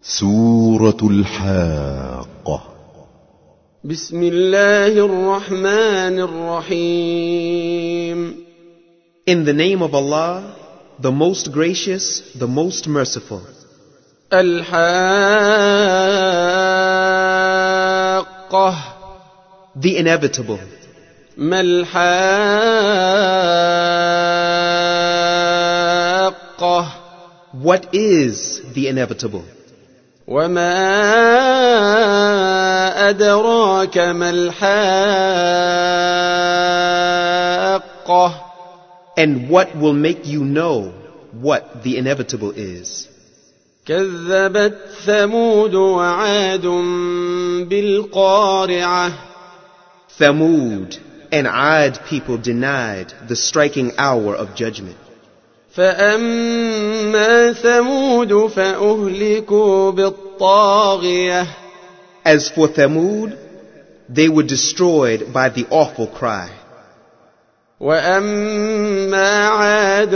سورة الحاقة. بسم الله الرحمن الرحيم. In the name of Allah, the most gracious, the most merciful. الحاقة. The inevitable. ما الحاقة. What is the inevitable? وما أدراك ما الحاقة. And what will make you know what the inevitable is? كذبت ثمود وعاد بالقارعة. Thamud and Ad people denied the striking hour of judgment. فأما ثمود فأهلكوا بالطاغية. As for Thamud, they were destroyed by the awful cry. وأما عاد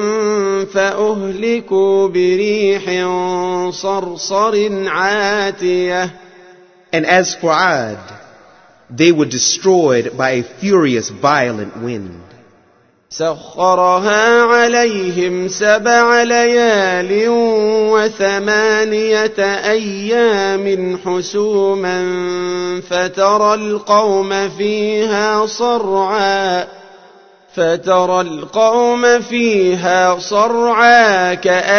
فأهلكوا بريح صرصر عاتية. And as for Ad, they were destroyed by a furious, violent wind. سخرها عليهم 7 ليال و8 أيام حسوما فترى القوم فيها صرعى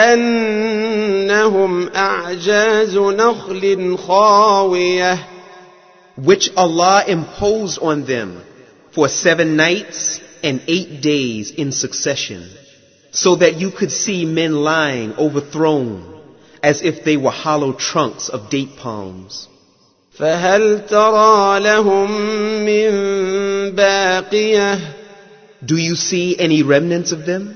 كأنهم أعجاز نخل خاوية. Which Allah imposed on them for 7 nights and 8 days in succession, so that you could see men lying overthrown as if they were hollow trunks of date palms. فهل ترى لهم من باقية. Do you see any remnants of them?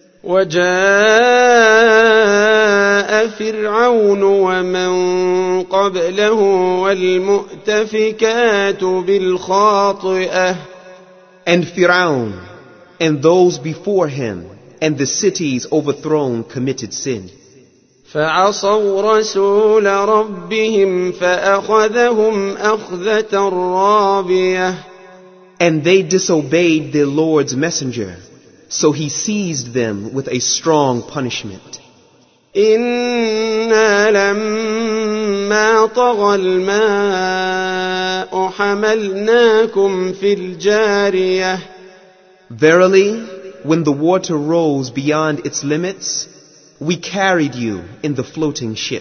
وجاء فرعون ومن قبله والمؤتفكات بالخاطئة. And Firaun and those before him and the cities overthrown committed sin. فعصوا رسول ربهم فأخذهم أخذة رابية. And they disobeyed their Lord's messenger, so he seized them with a strong punishment. إنا لما طغى الماء حملناكم في الجارية. Verily, when the water rose beyond its limits, we carried you in the floating ship.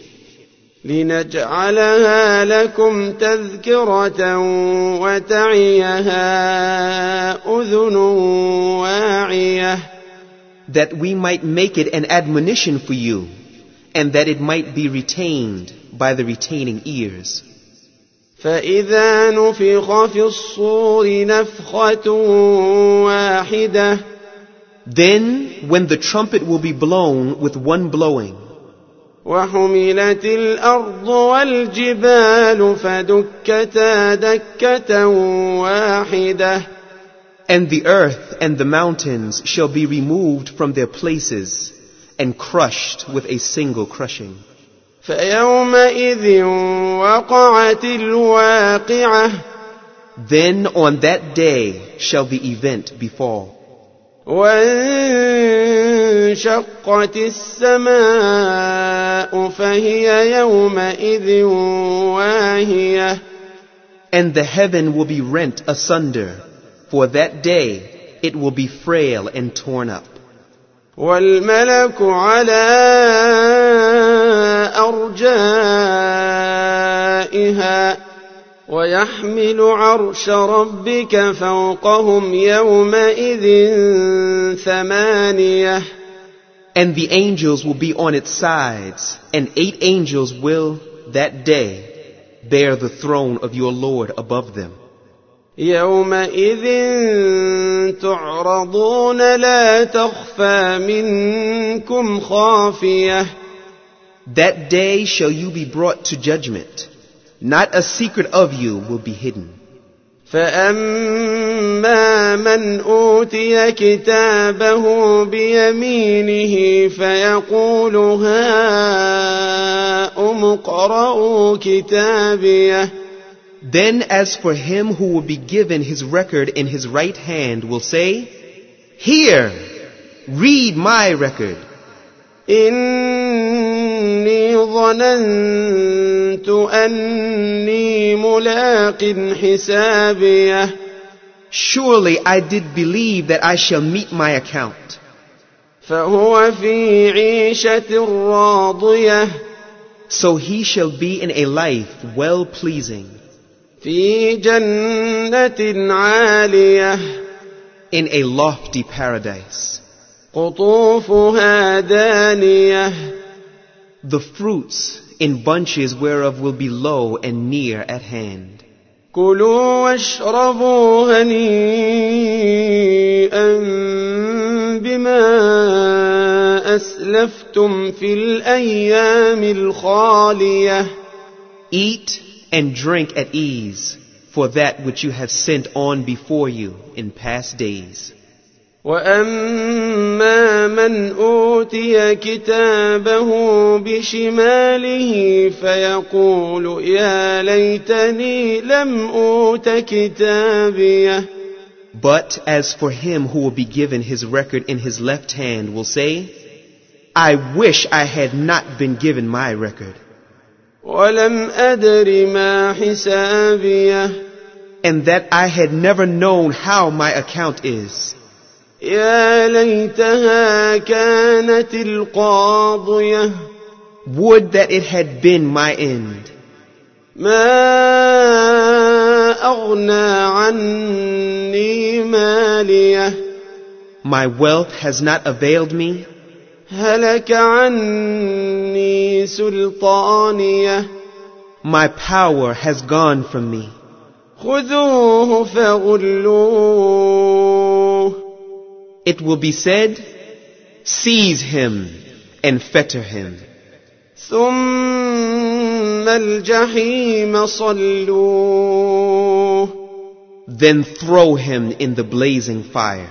لنجعلها لكم تذكرة وتعيها أذن واعية. That we might make it an admonition for you, and that it might be retained by the retaining ears. فإذا نفخ في الصور نفخة واحدة. Then, when the trumpet will be blown with one blowing, وحملت الأرض والجبال فدكتا دكة واحدة. and the earth and the mountains shall be removed from their places and crushed with a single crushing. فيومئذ وقعت الواقعة. Then on that day shall the event befall. وانشقت السماء فهي يومئذ واهية. And the heaven will be rent asunder. For that day it will be frail and torn up. والملك على أرجائها ويحمل عرش ربك فوقهم يومئذ 8. And the angels will be on its sides, and 8 angels will that day bear the throne of your Lord above them. يومئذ تعرضون لا تخفى منكم خافية. That day shall you be brought to judgment. Not a secret of you will be hidden. فأما من أوتي كتابه بيمينه فيقول هاؤم اقرءوا كتابيه. Then as for him who will be given his record in his right hand will say, Here, read my record. إني ظننت أني ملاق حسابيه. Surely I did believe that I shall meet my account. فهو في عيشة راضية. So he shall be in a life well-pleasing. في جنة عالية. In a lofty paradise. قطوفها دانية. The fruits in bunches whereof will be low and near at hand. كلوا واشربوا هنيئا بما أسلفتم في الأيام الخالية. Eat and drink at ease for that which you have sent on before you in past days. وأما من أوتي كتابه بشماله فيقول يا ليتني لم أوت كتابيه. But as for him who will be given his record in his left hand will say, I wish I had not been given my record. ولم أدر ما حسابيه. And that I had never known how my account is. يا ليتها كانت القاضية. Would that it had been my end. ما أغنى عني ماليه. My wealth has not availed me. هلك عني سلطانيه. My power has gone from me. خذوه فغلوه. It will be said, seize him and fetter him. ثم الجحيم صلوه. Then throw him in the blazing fire.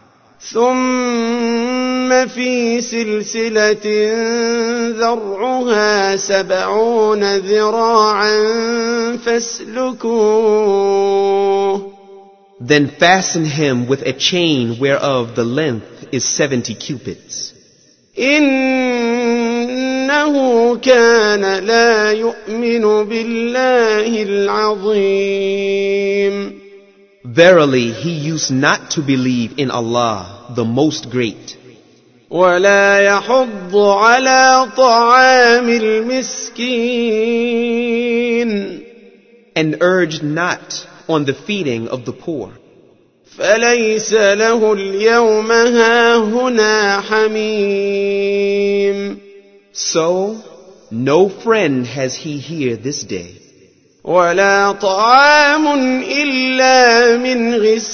ثم في سلسلة ذرعها 70 ذراعا فاسلكوه. Then fasten him with a chain whereof the length is 70 cubits. إنه كان لا يؤمن بالله العظيم. Verily, he used not to believe in Allah, the Most Great. ولا يحض على طعام المسكين. And urged not on the feeding of the poor. فليس له اليوم هاهنا حميم. So, no friend has he here this day. ولا طعام إلا من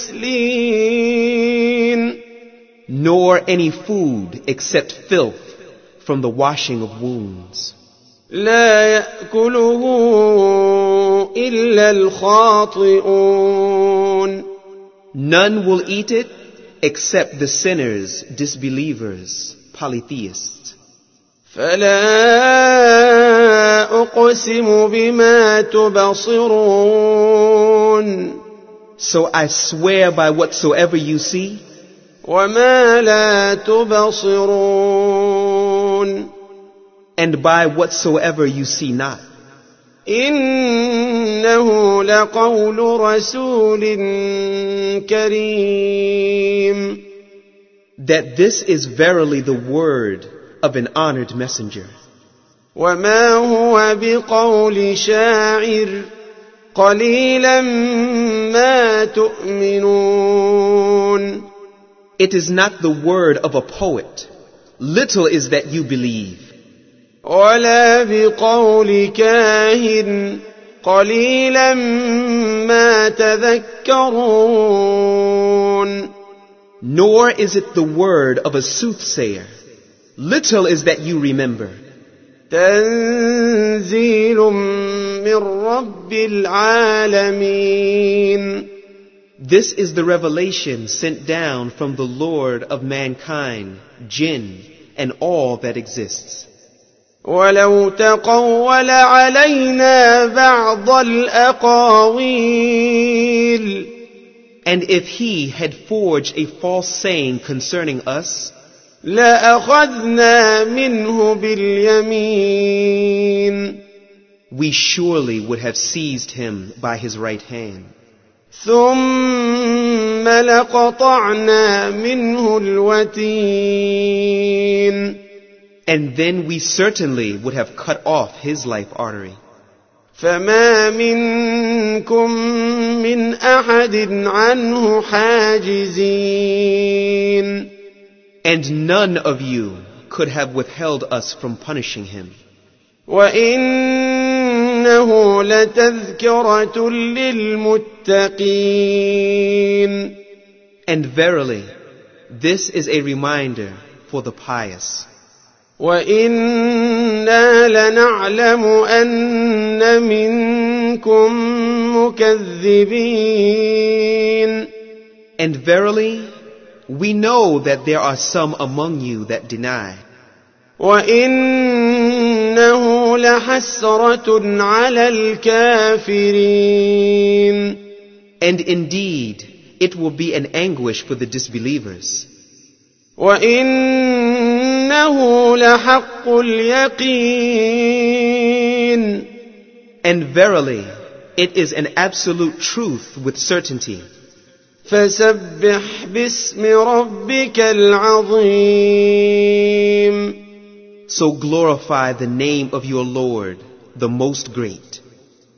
غسلين. Nor any food except filth from the washing of wounds. لا يأكله إلا الخاطئون. None will eat it except the sinners, disbelievers, polytheists. فلا أقسم بما تبصرون. So I swear by whatsoever you see. وما لا تبصرون. And by whatsoever you see not. إنه لقول رسول كريم. That this is verily the word of an honored messenger. وما هو بقول شاعر قليلا ما تؤمنون. It is not the word of a poet. Little is that you believe. ولا بقول كاهن قليلا ما تذكرون. Nor is it the word of a soothsayer. Little is that you remember. تنزيل من رب العالمين. This is the revelation sent down from the Lord of mankind, jinn, and all that exists. ولو تقول علينا بعض الأقاويل And if he had forged a false saying concerning us, لأخذنا منه باليمين we surely would have seized him by his right hand. ثم لقطعنا منه الوتين And then we certainly would have cut off his life artery. فما منكم من أحد عنه حاجزين And none of you could have withheld us from punishing him. وإنه لتذكرة للمتقين And verily, this is a reminder for the pious. وإنا لنعلم أن منكم مكذبين And verily, we know that there are some among you that deny. وإنه لحسرة على الكافرين And indeed, it will be an anguish for the disbelievers. وإنه لحق اليقين And verily, it is an absolute truth with certainty. فسبح باسم ربك العظيم So glorify the name of your Lord, the Most Great.